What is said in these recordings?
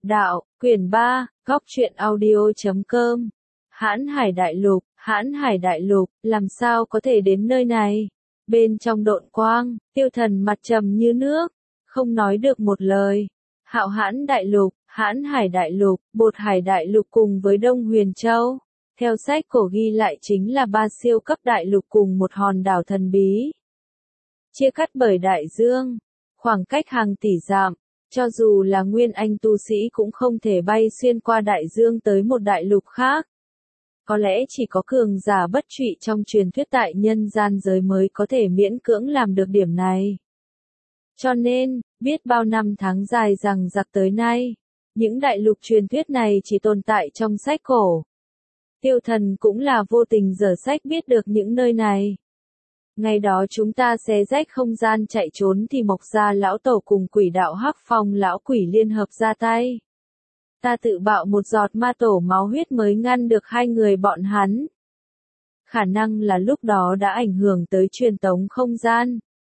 Đạo, quyển 3, góc truyện audio.com. Hãn Hải Đại Lục, làm sao có thể đến nơi này? Bên trong độn quang, Tiêu Thần mặt trầm như nước, không nói được một lời. Hạo Hãn Đại Lục, Hãn Hải Đại Lục, Bột Hải Đại Lục cùng với Đông Huyền Châu. Theo sách cổ ghi lại chính là 3 siêu cấp đại lục cùng một hòn đảo thần bí. Chia cắt bởi đại dương, khoảng cách hàng tỷ dặm. Cho dù là nguyên anh tu sĩ cũng không thể bay xuyên qua đại dương tới một đại lục khác. Có lẽ chỉ có cường giả bất trụy trong truyền thuyết tại nhân gian giới mới có thể miễn cưỡng làm được điểm này. Cho nên, biết bao năm tháng dài rằng giặc tới nay, những đại lục truyền thuyết này chỉ tồn tại trong sách cổ. Tiêu Thần cũng là vô tình dở sách biết được những nơi này. Ngày đó chúng ta xé rách không gian chạy trốn thì Mộc Gia lão tổ cùng Quỷ Đạo Hắc Phong lão quỷ liên hợp ra tay. Ta tự bạo một giọt ma tổ máu huyết mới ngăn được hai người bọn hắn. Khả năng là lúc đó đã ảnh hưởng tới truyền tống không gian.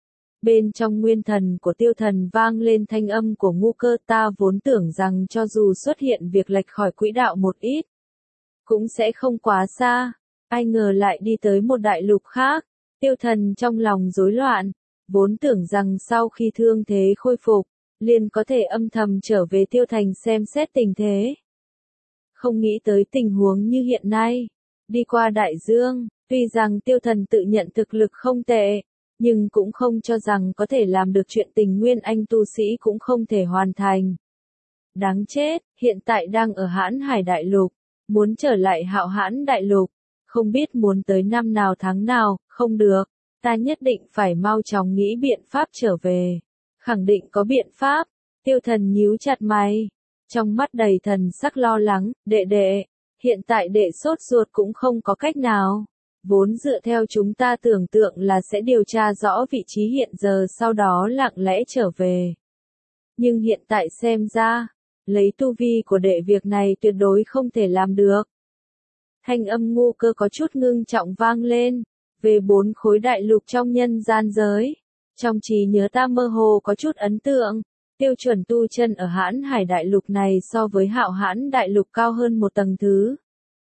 Bên trong nguyên thần của Tiêu Thần vang lên thanh âm của ngu cơ, ta vốn tưởng rằng cho dù xuất hiện việc lệch khỏi quỹ đạo một ít, cũng sẽ không quá xa. Ai ngờ lại đi tới một đại lục khác. Tiêu Thần trong lòng rối loạn, vốn tưởng rằng sau khi thương thế khôi phục, liền có thể âm thầm trở về Tiêu Thành xem xét tình thế. Không nghĩ tới tình huống như hiện nay, đi qua đại dương, tuy rằng Tiêu Thần tự nhận thực lực không tệ, nhưng cũng không cho rằng có thể làm được chuyện tình nguyên anh tu sĩ cũng không thể hoàn thành. Đáng chết, hiện tại đang ở Hãn Hải Đại Lục, muốn trở lại Hạo Hãn Đại Lục. Không biết muốn tới năm nào tháng nào, không được, ta nhất định phải mau chóng nghĩ biện pháp trở về. Khẳng định có biện pháp. Tiêu Thần nhíu chặt mày, trong mắt đầy thần sắc lo lắng, đệ, hiện tại đệ sốt ruột cũng không có cách nào. Vốn dựa theo chúng ta tưởng tượng là sẽ điều tra rõ vị trí hiện giờ sau đó lặng lẽ trở về. Nhưng hiện tại xem ra, lấy tu vi của đệ việc này tuyệt đối không thể làm được. Thanh âm ngu cơ có chút ngưng trọng vang lên, về 4 khối đại lục trong nhân gian giới. Trong trí nhớ ta mơ hồ có chút ấn tượng, tiêu chuẩn tu chân ở Hãn Hải Đại Lục này so với Hạo Hãn Đại Lục cao hơn một tầng thứ.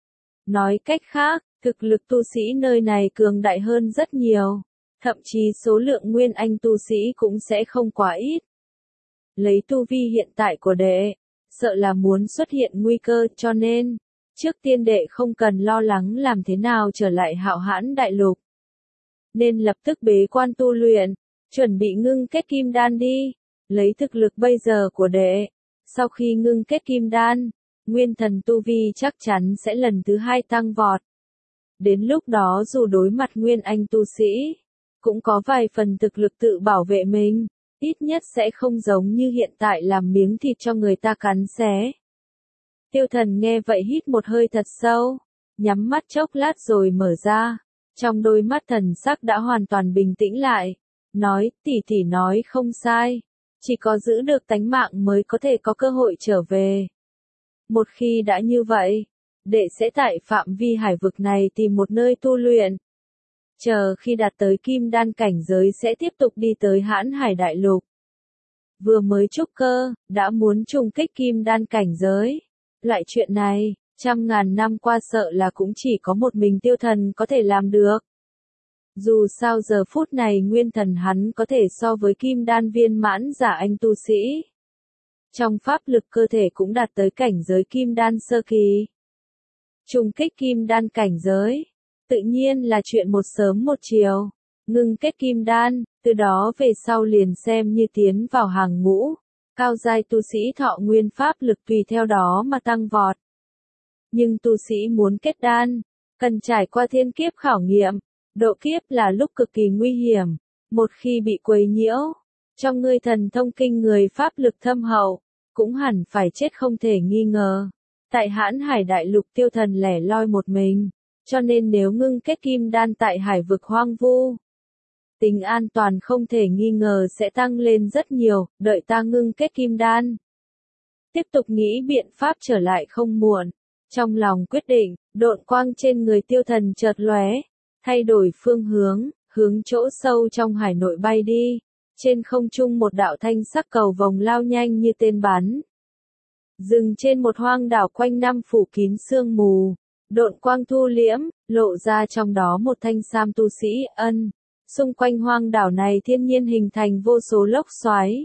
Nói cách khác, thực lực tu sĩ nơi này cường đại hơn rất nhiều, thậm chí số lượng nguyên anh tu sĩ cũng sẽ không quá ít. Lấy tu vi hiện tại của đệ, sợ là muốn xuất hiện nguy cơ, cho nên trước tiên đệ không cần lo lắng làm thế nào trở lại Hạo Hãn Đại Lục. Nên lập tức bế quan tu luyện, chuẩn bị ngưng kết kim đan đi. Lấy thực lực bây giờ của đệ, sau khi ngưng kết kim đan, nguyên thần tu vi chắc chắn sẽ lần thứ 2 tăng vọt. Đến lúc đó dù đối mặt nguyên anh tu sĩ, cũng có vài phần thực lực tự bảo vệ mình, ít nhất sẽ không giống như hiện tại làm miếng thịt cho người ta cắn xé. Tiêu Thần nghe vậy hít một hơi thật sâu, nhắm mắt chốc lát rồi mở ra, trong đôi mắt thần sắc đã hoàn toàn bình tĩnh lại, nói, tỷ nói không sai, chỉ có giữ được tánh mạng mới có thể có cơ hội trở về. Một khi đã như vậy, đệ sẽ tại phạm vi hải vực này tìm một nơi tu luyện. Chờ khi đạt tới kim đan cảnh giới sẽ tiếp tục đi tới Hãn Hải Đại Lục. Vừa mới trúc cơ, đã muốn trùng kích kim đan cảnh giới. Loại chuyện này, 100.000 năm qua sợ là cũng chỉ có một mình Tiêu Thần có thể làm được. Dù sao giờ phút này nguyên thần hắn có thể so với kim đan viên mãn giả anh tu sĩ. Trong pháp lực cơ thể cũng đạt tới cảnh giới kim đan sơ kỳ. Trùng kích kim đan cảnh giới, tự nhiên là chuyện một sớm một chiều. Ngưng kết kim đan, từ đó về sau liền xem như tiến vào hàng ngũ. Cao giai tu sĩ thọ nguyên pháp lực tùy theo đó mà tăng vọt. Nhưng tu sĩ muốn kết đan, cần trải qua thiên kiếp khảo nghiệm. Độ kiếp là lúc cực kỳ nguy hiểm. Một khi bị quấy nhiễu, trong ngươi thần thông kinh người pháp lực thâm hậu, cũng hẳn phải chết không thể nghi ngờ. Tại Hãn Hải Đại Lục Tiêu Thần lẻ loi một mình, cho nên nếu ngưng kết kim đan tại hải vực hoang vu, tính an toàn không thể nghi ngờ sẽ tăng lên rất nhiều, đợi ta ngưng kết kim đan. Tiếp tục nghĩ biện pháp trở lại không muộn. Trong lòng quyết định, độn quang trên người Tiêu Thần chợt lóe, thay đổi phương hướng, hướng chỗ sâu trong hải nội bay đi. Trên không trung một đạo thanh sắc cầu vồng lao nhanh như tên bắn. Dừng trên một hoang đảo quanh năm phủ kín sương mù, độn quang thu liễm, lộ ra trong đó một thanh sam tu sĩ ân. Xung quanh hoang đảo này thiên nhiên hình thành vô số lốc xoáy,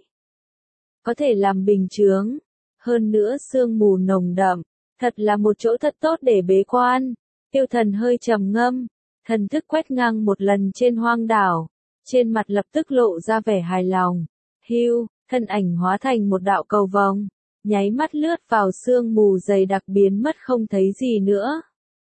có thể làm bình chướng. Hơn nữa sương mù nồng đậm, thật là một chỗ thật tốt để bế quan. Tiêu Thần hơi trầm ngâm, thần thức quét ngang một lần trên hoang đảo, trên mặt lập tức lộ ra vẻ hài lòng. Hưu, thân ảnh hóa thành một đạo cầu vồng, nháy mắt lướt vào sương mù dày đặc biến mất không thấy gì nữa.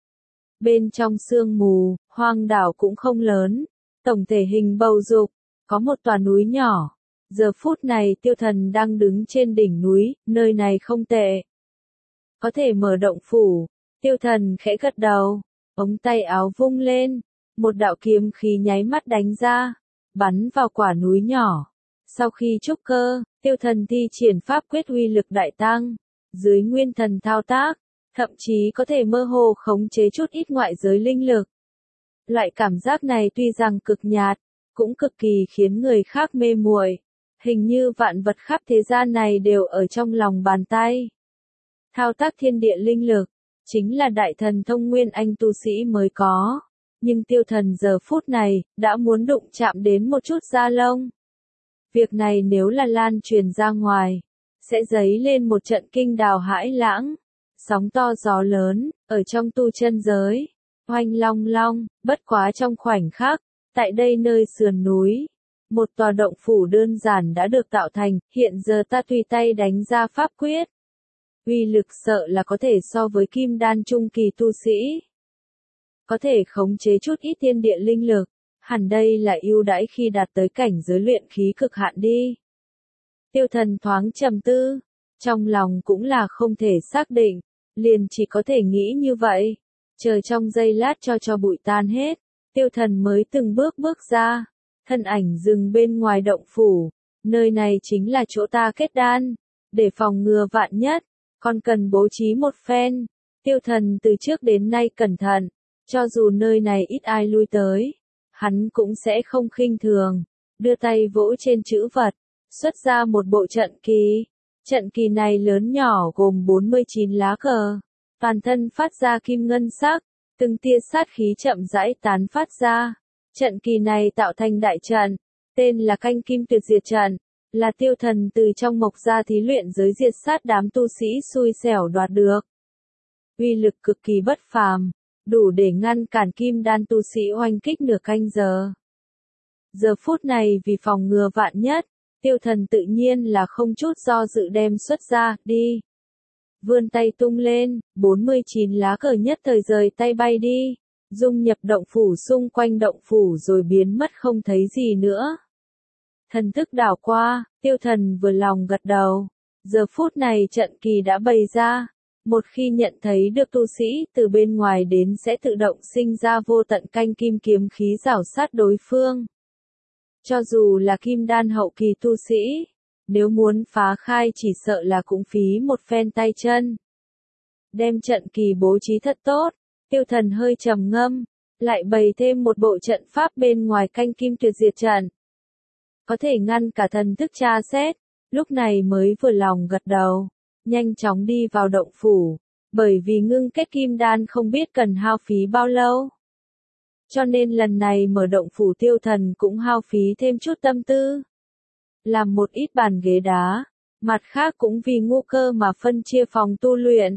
Bên trong sương mù, hoang đảo cũng không lớn, tổng thể hình bầu dục, có một tòa núi nhỏ. Giờ phút này Tiêu Thần đang đứng trên đỉnh núi, nơi này không tệ. Có thể mở động phủ. Tiêu Thần khẽ gật đầu, ống tay áo vung lên, một đạo kiếm khí nháy mắt đánh ra, bắn vào quả núi nhỏ. Sau khi trúc cơ, Tiêu Thần thi triển pháp quyết uy lực đại tăng, dưới nguyên thần thao tác, thậm chí có thể mơ hồ khống chế chút ít ngoại giới linh lực. Loại cảm giác này tuy rằng cực nhạt, cũng cực kỳ khiến người khác mê muội. Hình như vạn vật khắp thế gian này đều ở trong lòng bàn tay. Thao tác thiên địa linh lực, chính là đại thần thông nguyên anh tu sĩ mới có. Nhưng Tiêu Thần giờ phút này, đã muốn đụng chạm đến một chút da lông. Việc này nếu là lan truyền ra ngoài, sẽ dấy lên một trận kinh đào hãi lãng. Sóng to gió lớn, ở trong tu chân giới. Oanh long long, bất quá trong khoảnh khắc, tại đây nơi sườn núi. Một tòa động phủ đơn giản đã được tạo thành, hiện giờ ta tùy tay đánh ra pháp quyết. Uy lực sợ là có thể so với kim đan trung kỳ tu sĩ. Có thể khống chế chút ít thiên địa linh lực, hẳn đây là ưu đãi khi đạt tới cảnh giới luyện khí cực hạn đi. Tiêu Thần thoáng trầm tư, trong lòng cũng là không thể xác định, liền chỉ có thể nghĩ như vậy. Chờ trong giây lát cho bụi tan hết, Tiêu Thần mới từng bước bước ra. Thân ảnh dừng bên ngoài động phủ, nơi này chính là chỗ ta kết đan, để phòng ngừa vạn nhất, còn cần bố trí một phen. Tiêu Thần từ trước đến nay cẩn thận, cho dù nơi này ít ai lui tới, hắn cũng sẽ không khinh thường, đưa tay vỗ trên chữ vật, xuất ra một bộ trận kỳ. Trận kỳ này lớn nhỏ gồm 49 lá cờ, toàn thân phát ra kim ngân sắc, từng tia sát khí chậm rãi tán phát ra. Trận kỳ này tạo thành đại trận, tên là Canh Kim Tuyệt Diệt Trận, là Tiêu Thần từ trong mộc gia thí luyện giới diệt sát đám tu sĩ xui xẻo đoạt được. Uy lực cực kỳ bất phàm, đủ để ngăn cản kim đan tu sĩ oanh kích nửa canh giờ. Giờ phút này vì phòng ngừa vạn nhất, Tiêu Thần tự nhiên là không chút do dự đem xuất ra, đi. Vươn tay tung lên, 49 lá cờ nhất thời rời tay bay đi. Dung nhập động phủ xung quanh động phủ rồi biến mất không thấy gì nữa. Thần thức đảo qua, Tiêu Thần vừa lòng gật đầu. Giờ phút này trận kỳ đã bày ra. Một khi nhận thấy được tu sĩ từ bên ngoài đến sẽ tự động sinh ra vô tận canh kim kiếm khí rảo sát đối phương. Cho dù là kim đan hậu kỳ tu sĩ, nếu muốn phá khai chỉ sợ là cũng phí một phen tay chân. Đem trận kỳ bố trí thật tốt. Tiêu Thần hơi trầm ngâm, lại bày thêm một bộ trận pháp bên ngoài Canh Kim Tuyệt Diệt Trận. Có thể ngăn cả thần thức tra xét, lúc này mới vừa lòng gật đầu, nhanh chóng đi vào động phủ, bởi vì ngưng kết kim đan không biết cần hao phí bao lâu. Cho nên lần này mở động phủ Tiêu Thần cũng hao phí thêm chút tâm tư. Làm một ít bàn ghế đá, mặt khác cũng vì ngu cơ mà phân chia phòng tu luyện.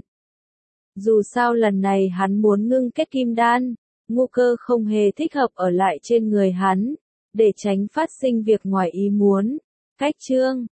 Dù sao lần này hắn muốn ngưng kết kim đan, ngu cơ không hề thích hợp ở lại trên người hắn, để tránh phát sinh việc ngoài ý muốn. Cách chương